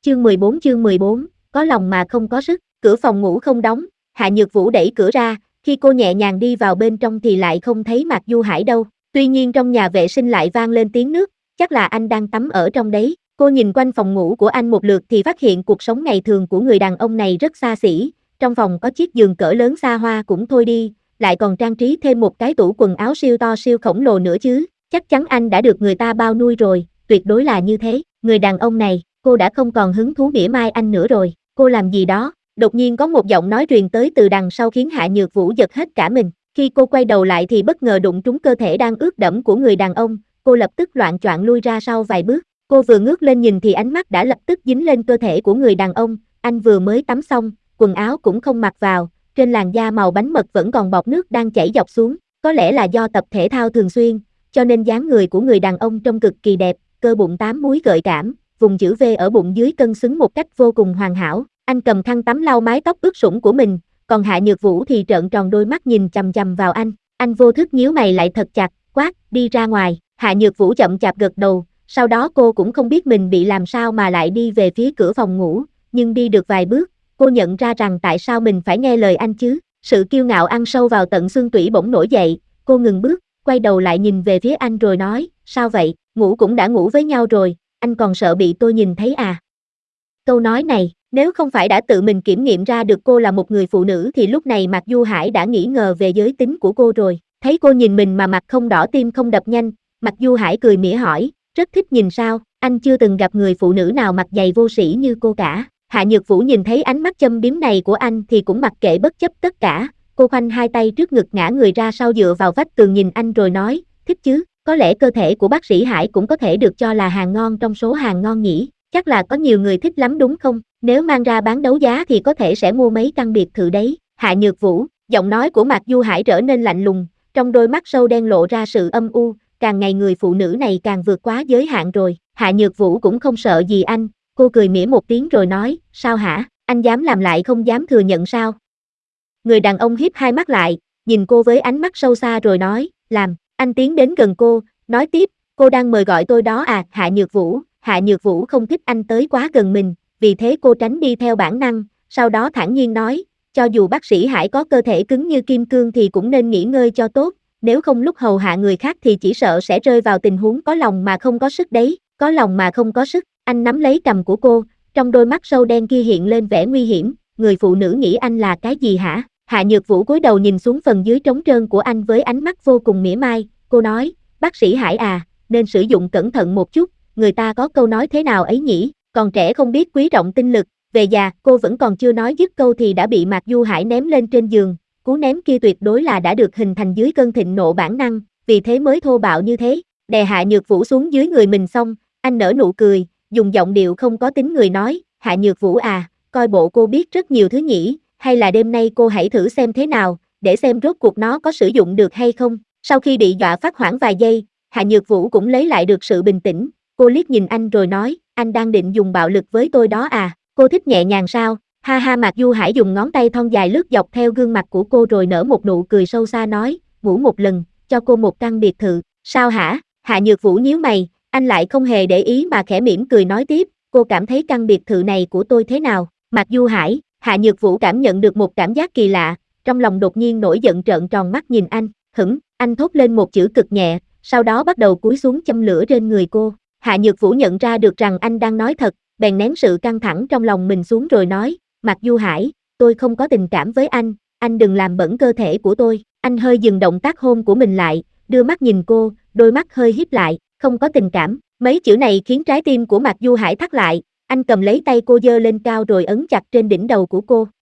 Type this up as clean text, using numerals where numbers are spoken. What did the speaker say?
Chương 14, có lòng mà không có sức, cửa phòng ngủ không đóng, Hạ Nhược Vũ đẩy cửa ra, khi cô nhẹ nhàng đi vào bên trong thì lại không thấy Mạc Du Hải đâu, tuy nhiên trong nhà vệ sinh lại vang lên tiếng nước, chắc là anh đang tắm ở trong đấy, cô nhìn quanh phòng ngủ của anh một lượt thì phát hiện cuộc sống ngày thường của người đàn ông này rất xa xỉ, trong phòng có chiếc giường cỡ lớn xa hoa cũng thôi đi, lại còn trang trí thêm một cái tủ quần áo siêu to siêu khổng lồ nữa chứ, chắc chắn anh đã được người ta bao nuôi rồi, tuyệt đối là như thế, người đàn ông này, cô đã không còn hứng thú mỉa mai anh nữa rồi, cô làm gì đó, đột nhiên có một giọng nói truyền tới từ đằng sau khiến Hạ Nhược Vũ giật hết cả mình, khi cô quay đầu lại thì bất ngờ đụng trúng cơ thể đang ướt đẫm của người đàn ông, cô lập tức loạng choạng lui ra sau vài bước, cô vừa ngước lên nhìn thì ánh mắt đã lập tức dính lên cơ thể của người đàn ông, anh vừa mới tắm xong, quần áo cũng không mặc vào, trên làn da màu bánh mật vẫn còn bọt nước đang chảy dọc xuống, có lẽ là do tập thể thao thường xuyên, cho nên dáng người của người đàn ông trông cực kỳ đẹp, cơ bụng 8 múi gợi cảm, vùng chữ V ở bụng dưới cân xứng một cách vô cùng hoàn hảo, anh cầm khăn tắm lau mái tóc ướt sũng của mình, còn Hạ Nhược Vũ thì trợn tròn đôi mắt nhìn chằm chằm vào anh vô thức nhíu mày lại thật chặt, quát, đi ra ngoài, Hạ Nhược Vũ chậm chạp gật đầu, sau đó cô cũng không biết mình bị làm sao mà lại đi về phía cửa phòng ngủ, nhưng đi được vài bước, cô nhận ra rằng tại sao mình phải nghe lời anh chứ, sự kiêu ngạo ăn sâu vào tận xương tủy bỗng nổi dậy, cô ngừng bước, quay đầu lại nhìn về phía anh rồi nói, sao vậy, ngủ cũng đã ngủ với nhau rồi, anh còn sợ bị tôi nhìn thấy à? Câu nói này, nếu không phải đã tự mình kiểm nghiệm ra được cô là một người phụ nữ thì lúc này Mạc Du Hải đã nghi ngờ về giới tính của cô rồi, thấy cô nhìn mình mà mặt không đỏ tim không đập nhanh, Mạc Du Hải cười mỉa hỏi, rất thích nhìn sao, anh chưa từng gặp người phụ nữ nào mặt dày vô sĩ như cô cả. Hạ Nhược Vũ nhìn thấy ánh mắt châm biếm này của anh thì cũng mặc kệ bất chấp tất cả, cô khoanh hai tay trước ngực ngã người ra sau dựa vào vách tường nhìn anh rồi nói, thích chứ, có lẽ cơ thể của bác sĩ Hải cũng có thể được cho là hàng ngon trong số hàng ngon nhỉ, chắc là có nhiều người thích lắm đúng không, nếu mang ra bán đấu giá thì có thể sẽ mua mấy căn biệt thự đấy. Hạ Nhược Vũ, giọng nói của Mạc Du Hải trở nên lạnh lùng, trong đôi mắt sâu đen lộ ra sự âm u, càng ngày người phụ nữ này càng vượt quá giới hạn rồi. Hạ Nhược Vũ cũng không sợ gì anh, cô cười mỉa một tiếng rồi nói, sao hả, anh dám làm lại không dám thừa nhận sao? Người đàn ông híp hai mắt lại, nhìn cô với ánh mắt sâu xa rồi nói, làm, anh tiến đến gần cô, nói tiếp, cô đang mời gọi tôi đó à, Hạ Nhược Vũ không thích anh tới quá gần mình, vì thế cô tránh đi theo bản năng, sau đó thản nhiên nói, cho dù bác sĩ Hải có cơ thể cứng như kim cương thì cũng nên nghỉ ngơi cho tốt, nếu không lúc hầu hạ người khác thì chỉ sợ sẽ rơi vào tình huống có lòng mà không có sức đấy, có lòng mà không có sức, anh nắm lấy cằm của cô, trong đôi mắt sâu đen kia hiện lên vẻ nguy hiểm, người phụ nữ nghĩ anh là cái gì hả? Hạ Nhược Vũ cúi đầu nhìn xuống phần dưới trống trơn của anh với ánh mắt vô cùng mỉa mai, cô nói, bác sĩ Hải à, nên sử dụng cẩn thận một chút, người ta có câu nói thế nào ấy nhỉ, còn trẻ không biết quý trọng tinh lực, về già, cô vẫn còn chưa nói dứt câu thì đã bị Mạc Du Hải ném lên trên giường, cú ném kia tuyệt đối là đã được hình thành dưới cơn thịnh nộ bản năng, vì thế mới thô bạo như thế, đè Hạ Nhược Vũ xuống dưới người mình xong, anh nở nụ cười, dùng giọng điệu không có tính người nói, Hạ Nhược Vũ à, coi bộ cô biết rất nhiều thứ nhỉ, hay là đêm nay cô hãy thử xem thế nào, để xem rốt cuộc nó có sử dụng được hay không. Sau khi bị dọa phát hoảng vài giây, Hạ Nhược Vũ cũng lấy lại được sự bình tĩnh, cô liếc nhìn anh rồi nói, anh đang định dùng bạo lực với tôi đó à, cô thích nhẹ nhàng sao? Ha ha, Mạc Du Hải dùng ngón tay thon dài lướt dọc theo gương mặt của cô rồi nở một nụ cười sâu xa nói, ngủ một lần, cho cô một căn biệt thự, sao hả? Hạ Nhược Vũ nhíu mày, anh lại không hề để ý mà khẽ mỉm cười nói tiếp, cô cảm thấy căn biệt thự này của tôi thế nào? Mạc Du Hải, Hạ Nhược Vũ cảm nhận được một cảm giác kỳ lạ, trong lòng đột nhiên nổi giận trợn tròn mắt nhìn anh, anh thốt lên một chữ cực nhẹ, sau đó bắt đầu cúi xuống châm lửa trên người cô. Hạ Nhược Vũ nhận ra được rằng anh đang nói thật, bèn nén sự căng thẳng trong lòng mình xuống rồi nói, Mạc Du Hải, tôi không có tình cảm với anh đừng làm bẩn cơ thể của tôi. Anh hơi dừng động tác hôn của mình lại, đưa mắt nhìn cô, đôi mắt hơi híp lại, không có tình cảm. Mấy chữ này khiến trái tim của Mạc Du Hải thắt lại, anh cầm lấy tay cô giơ lên cao rồi ấn chặt trên đỉnh đầu của cô.